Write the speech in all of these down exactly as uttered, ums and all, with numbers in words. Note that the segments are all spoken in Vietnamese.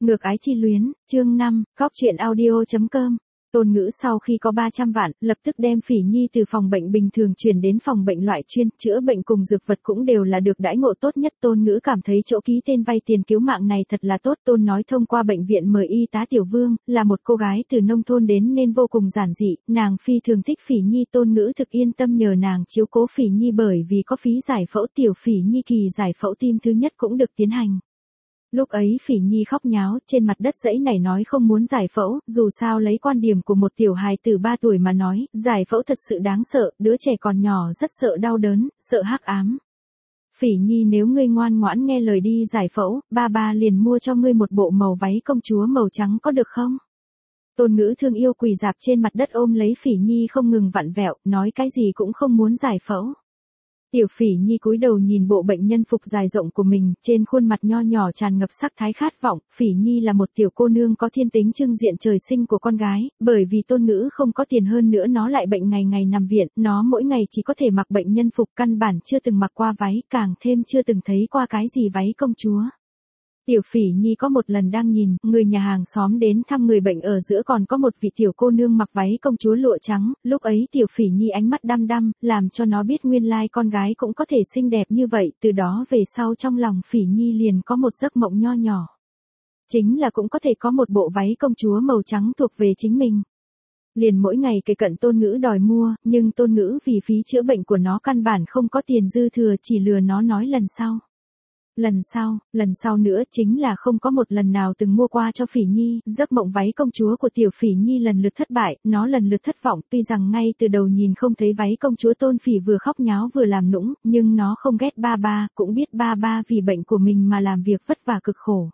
Ngược ái chi luyến, chương năm, góc truyện audio chấm com. Tôn Ngữ sau khi có ba trăm vạn, lập tức đem Phỉ Nhi từ phòng bệnh bình thường chuyển đến phòng bệnh loại chuyên, chữa bệnh cùng dược vật cũng đều là được đãi ngộ tốt nhất. Tôn Ngữ cảm thấy chỗ ký tên vay tiền cứu mạng này thật là tốt. Tôn nói thông qua bệnh viện mời y tá Tiểu Vương, là một cô gái từ nông thôn đến nên vô cùng giản dị, nàng phi thường thích Phỉ Nhi. Tôn Ngữ thực yên tâm nhờ nàng chiếu cố Phỉ Nhi, bởi vì có phí giải phẫu. Tiểu Phỉ Nhi kỳ giải phẫu tim thứ nhất cũng được tiến hành. Lúc ấy Phỉ Nhi khóc nháo, trên mặt đất dãy nảy nói không muốn giải phẫu, dù sao lấy quan điểm của một tiểu hài tử ba tuổi mà nói, giải phẫu thật sự đáng sợ, đứa trẻ còn nhỏ rất sợ đau đớn, sợ hắc ám. Phỉ Nhi, nếu ngươi ngoan ngoãn nghe lời đi giải phẫu, ba ba liền mua cho ngươi một bộ màu váy công chúa màu trắng có được không? Tôn Ngữ thương yêu quỳ dạp trên mặt đất ôm lấy Phỉ Nhi không ngừng vặn vẹo, nói cái gì cũng không muốn giải phẫu. Tiểu Phỉ Nhi cúi đầu nhìn bộ bệnh nhân phục dài rộng của mình, trên khuôn mặt nho nhỏ tràn ngập sắc thái khát vọng. Phỉ Nhi là một tiểu cô nương có thiên tính trưng diện trời sinh của con gái, bởi vì Tôn Ngữ không có tiền, hơn nữa nó lại bệnh ngày ngày nằm viện, nó mỗi ngày chỉ có thể mặc bệnh nhân phục, căn bản chưa từng mặc qua váy, càng thêm chưa từng thấy qua cái gì váy công chúa. Tiểu Phỉ Nhi có một lần đang nhìn, người nhà hàng xóm đến thăm người bệnh, ở giữa còn có một vị tiểu cô nương mặc váy công chúa lụa trắng, lúc ấy Tiểu Phỉ Nhi ánh mắt đăm đăm, làm cho nó biết nguyên lai con gái cũng có thể xinh đẹp như vậy, từ đó về sau trong lòng Phỉ Nhi liền có một giấc mộng nho nhỏ. Chính là cũng có thể có một bộ váy công chúa màu trắng thuộc về chính mình. Liền mỗi ngày kề cận Tôn Ngữ đòi mua, nhưng Tôn Ngữ vì phí chữa bệnh của nó căn bản không có tiền dư thừa, chỉ lừa nó nói lần sau. Lần sau, lần sau nữa, chính là không có một lần nào từng mua qua cho Phỉ Nhi. Giấc mộng váy công chúa của Tiểu Phỉ Nhi lần lượt thất bại, nó lần lượt thất vọng, tuy rằng ngay từ đầu nhìn không thấy váy công chúa Tôn Phỉ vừa khóc nháo vừa làm nũng, nhưng nó không ghét ba ba, cũng biết ba ba vì bệnh của mình mà làm việc vất vả cực khổ.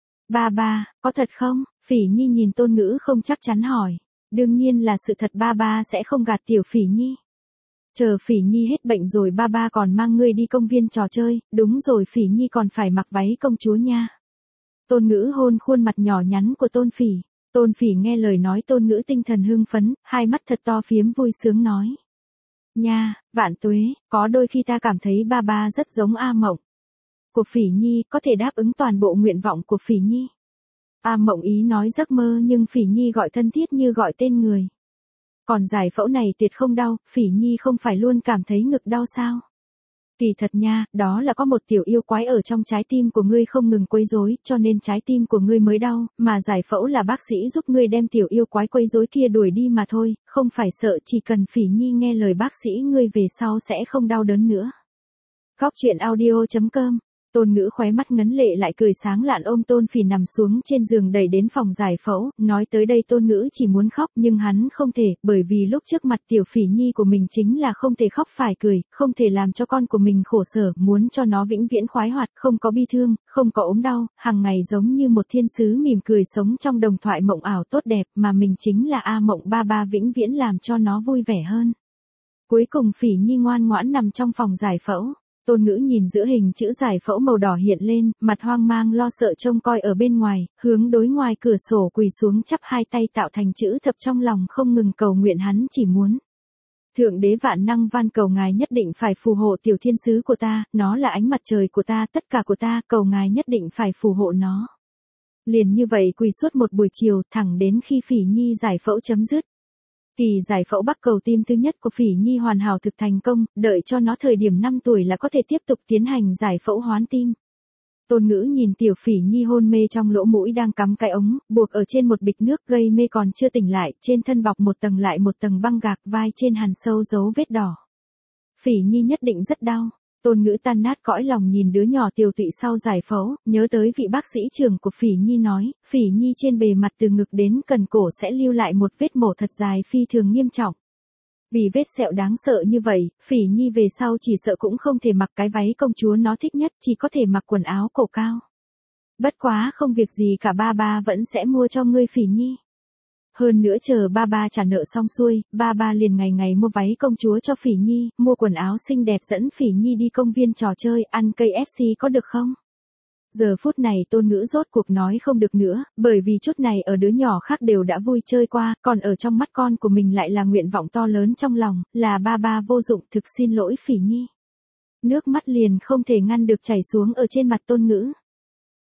Ba ba, có thật không? Phỉ Nhi nhìn Tôn Ngữ không chắc chắn hỏi. Đương nhiên là sự thật, ba ba sẽ không gạt Tiểu Phỉ Nhi. Chờ Phỉ Nhi hết bệnh rồi ba ba còn mang ngươi đi công viên trò chơi, đúng rồi, Phỉ Nhi còn phải mặc váy công chúa nha. Tôn Ngữ hôn khuôn mặt nhỏ nhắn của Tôn Phỉ. Tôn Phỉ nghe lời nói Tôn Ngữ tinh thần hưng phấn, hai mắt thật to phiếm vui sướng nói. Nha, vạn tuế, có đôi khi ta cảm thấy ba ba rất giống A Mộng. Của Phỉ Nhi, có thể đáp ứng toàn bộ nguyện vọng của Phỉ Nhi. A Mộng ý nói giấc mơ nhưng Phỉ Nhi gọi thân thiết như gọi tên người. Còn giải phẫu này tuyệt không đau, Phỉ Nhi không phải luôn cảm thấy ngực đau sao? Kỳ thật nha, đó là có một tiểu yêu quái ở trong trái tim của ngươi không ngừng quấy rối, cho nên trái tim của ngươi mới đau, mà giải phẫu là bác sĩ giúp ngươi đem tiểu yêu quái quấy rối kia đuổi đi mà thôi, không phải sợ, chỉ cần Phỉ Nhi nghe lời bác sĩ ngươi về sau sẽ không đau đớn nữa. Góc truyện audio chấm com. Tôn Ngữ khóe mắt ngấn lệ lại cười sáng lạn ôm Tôn Phỉ nằm xuống trên giường đẩy đến phòng giải phẫu, nói tới đây Tôn Ngữ chỉ muốn khóc nhưng hắn không thể, bởi vì lúc trước mặt Tiểu Phỉ Nhi của mình chính là không thể khóc phải cười, không thể làm cho con của mình khổ sở, muốn cho nó vĩnh viễn khoái hoạt, không có bi thương, không có ốm đau, hàng ngày giống như một thiên sứ mỉm cười sống trong đồng thoại mộng ảo tốt đẹp, mà mình chính là A Mộng, ba ba vĩnh viễn làm cho nó vui vẻ hơn. Cuối cùng Phỉ Nhi ngoan ngoãn nằm trong phòng giải phẫu. Tôn Ngữ nhìn giữa hình chữ giải phẫu màu đỏ hiện lên, mặt hoang mang lo sợ trông coi ở bên ngoài, hướng đối ngoài cửa sổ quỳ xuống chắp hai tay tạo thành chữ thập, trong lòng không ngừng cầu nguyện, hắn chỉ muốn. Thượng đế vạn năng van cầu ngài nhất định phải phù hộ tiểu thiên sứ của ta, nó là ánh mặt trời của ta, tất cả của ta, cầu ngài nhất định phải phù hộ nó. Liền như vậy quỳ suốt một buổi chiều, thẳng đến khi Phỉ Nhi giải phẫu chấm dứt. Kỳ giải phẫu bắc cầu tim thứ nhất của Phỉ Nhi hoàn hảo thực thành công, đợi cho nó thời điểm năm tuổi là có thể tiếp tục tiến hành giải phẫu hoán tim. Tôn Ngữ nhìn Tiểu Phỉ Nhi hôn mê trong lỗ mũi đang cắm cái ống, buộc ở trên một bịch nước, gây mê còn chưa tỉnh lại, trên thân bọc một tầng lại một tầng băng gạc, vai trên hằn sâu dấu vết đỏ. Phỉ Nhi nhất định rất đau. Tôn Ngữ tan nát cõi lòng nhìn đứa nhỏ tiều tụy sau giải phẫu, nhớ tới vị bác sĩ trưởng của Phỉ Nhi nói, Phỉ Nhi trên bề mặt từ ngực đến cần cổ sẽ lưu lại một vết mổ thật dài phi thường nghiêm trọng. Vì vết sẹo đáng sợ như vậy, Phỉ Nhi về sau chỉ sợ cũng không thể mặc cái váy công chúa nó thích nhất, chỉ có thể mặc quần áo cổ cao. Bất quá không việc gì cả, ba ba vẫn sẽ mua cho ngươi Phỉ Nhi. Hơn nữa chờ ba ba trả nợ xong xuôi, ba ba liền ngày ngày mua váy công chúa cho Phỉ Nhi, mua quần áo xinh đẹp dẫn Phỉ Nhi đi công viên trò chơi, ăn cây ép xê có được không? Giờ phút này Tôn Ngữ rốt cuộc nói không được nữa, bởi vì chút này ở đứa nhỏ khác đều đã vui chơi qua, còn ở trong mắt con của mình lại là nguyện vọng to lớn trong lòng, là ba ba vô dụng, thực xin lỗi Phỉ Nhi. Nước mắt liền không thể ngăn được chảy xuống ở trên mặt Tôn Ngữ.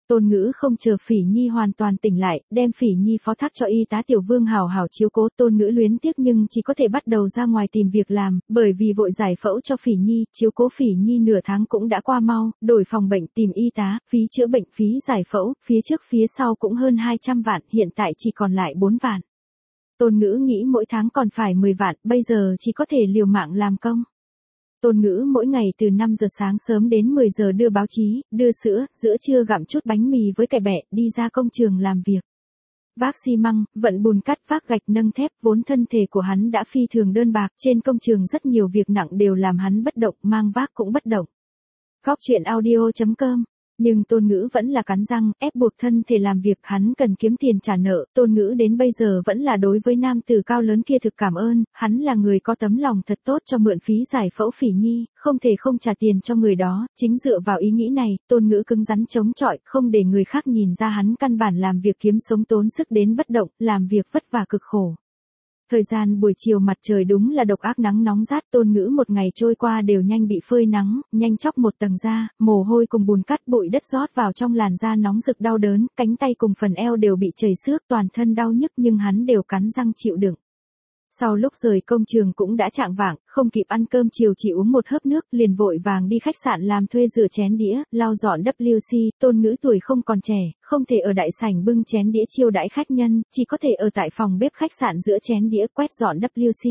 Tôn Ngữ không chờ Phỉ Nhi hoàn toàn tỉnh lại, đem Phỉ Nhi phó thác cho y tá Tiểu Vương hảo hảo chiếu cố. Tôn Ngữ luyến tiếc nhưng chỉ có thể bắt đầu ra ngoài tìm việc làm, bởi vì vội giải phẫu cho Phỉ Nhi, chiếu cố Phỉ Nhi nửa tháng cũng đã qua mau, đổi phòng bệnh tìm y tá, phí chữa bệnh, phí giải phẫu, phía trước phía sau cũng hơn hai trăm vạn, hiện tại chỉ còn lại bốn vạn. Tôn Ngữ nghĩ mỗi tháng còn phải mười vạn, bây giờ chỉ có thể liều mạng làm công. Tôn Ngữ mỗi ngày từ năm giờ sáng sớm đến mười giờ đưa báo chí, đưa sữa, giữa trưa gặm chút bánh mì với cải bẹ, đi ra công trường làm việc. Vác xi măng, vận bùn cắt, vác gạch, nâng thép, vốn thân thể của hắn đã phi thường đơn bạc, trên công trường rất nhiều việc nặng đều làm hắn bất động, mang vác cũng bất động. Góc truyện audio chấm com. Nhưng Tôn Ngữ vẫn là cắn răng, ép buộc thân thể làm việc, hắn cần kiếm tiền trả nợ. Tôn Ngữ đến bây giờ vẫn là đối với nam tử cao lớn kia thực cảm ơn, hắn là người có tấm lòng thật tốt cho mượn phí giải phẫu Phỉ Nhi, không thể không trả tiền cho người đó. Chính dựa vào ý nghĩ này, Tôn Ngữ cứng rắn chống chọi, không để người khác nhìn ra hắn căn bản làm việc kiếm sống tốn sức đến bất động, làm việc vất vả cực khổ. Thời gian buổi chiều mặt trời đúng là độc ác nắng nóng rát. Tôn Ngữ một ngày trôi qua đều nhanh bị phơi nắng, nhanh chóc một tầng da, mồ hôi cùng bùn cát bụi đất rót vào trong làn da nóng rực đau đớn, cánh tay cùng phần eo đều bị chảy xước, toàn thân đau nhức nhưng hắn đều cắn răng chịu đựng. Sau lúc rời công trường cũng đã chạng vạng, không kịp ăn cơm chiều chỉ uống một hớp nước, liền vội vàng đi khách sạn làm thuê rửa chén đĩa, lau dọn W C. Tôn Ngữ tuổi không còn trẻ, không thể ở đại sảnh bưng chén đĩa chiêu đãi khách nhân, chỉ có thể ở tại phòng bếp khách sạn rửa chén đĩa, quét dọn W C.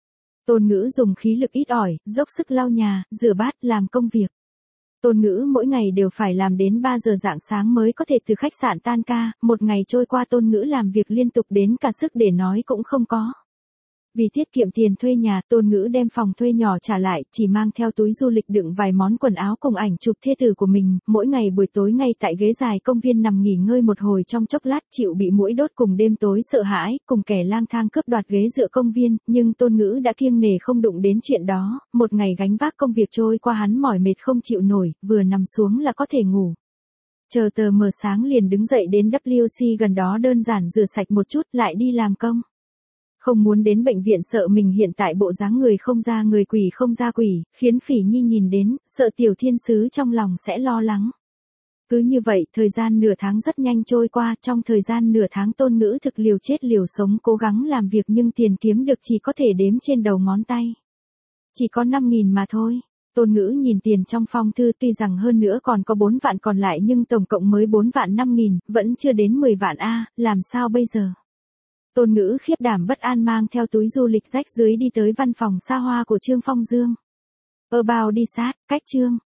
Tôn Ngữ dùng khí lực ít ỏi, dốc sức lau nhà, rửa bát, làm công việc. Tôn Ngữ mỗi ngày đều phải làm đến ba giờ rạng sáng mới có thể từ khách sạn tan ca, một ngày trôi qua Tôn Ngữ làm việc liên tục đến cả sức để nói cũng không có. Vì tiết kiệm tiền thuê nhà, Tôn Ngữ đem phòng thuê nhỏ trả lại, chỉ mang theo túi du lịch đựng vài món quần áo cùng ảnh chụp thê tử của mình, mỗi ngày buổi tối ngay tại ghế dài công viên nằm nghỉ ngơi một hồi trong chốc lát, chịu bị muỗi đốt cùng đêm tối sợ hãi, cùng kẻ lang thang cướp đoạt ghế dựa công viên, nhưng Tôn Ngữ đã kiêng nể không đụng đến chuyện đó, một ngày gánh vác công việc trôi qua hắn mỏi mệt không chịu nổi, vừa nằm xuống là có thể ngủ. Chờ tờ mờ sáng liền đứng dậy đến W C gần đó đơn giản rửa sạch một chút lại đi làm công. Không muốn đến bệnh viện, sợ mình hiện tại bộ dáng người không ra người, quỷ không ra quỷ, khiến Phỉ Nhi nhìn đến, sợ tiểu thiên sứ trong lòng sẽ lo lắng. Cứ như vậy, thời gian nửa tháng rất nhanh trôi qua, trong thời gian nửa tháng Tôn Ngữ thực liều chết liều sống cố gắng làm việc nhưng tiền kiếm được chỉ có thể đếm trên đầu ngón tay. Chỉ có năm nghìn mà thôi. Tôn Ngữ nhìn tiền trong phong thư, tuy rằng hơn nữa còn có bốn vạn còn lại nhưng tổng cộng mới bốn vạn năm nghìn, vẫn chưa đến mười vạn a, làm sao bây giờ? Tôn Ngữ khiếp đảm bất an mang theo túi du lịch rách dưới đi tới văn phòng xa hoa của Trương Phong Dương. About đi sát, cách Trương,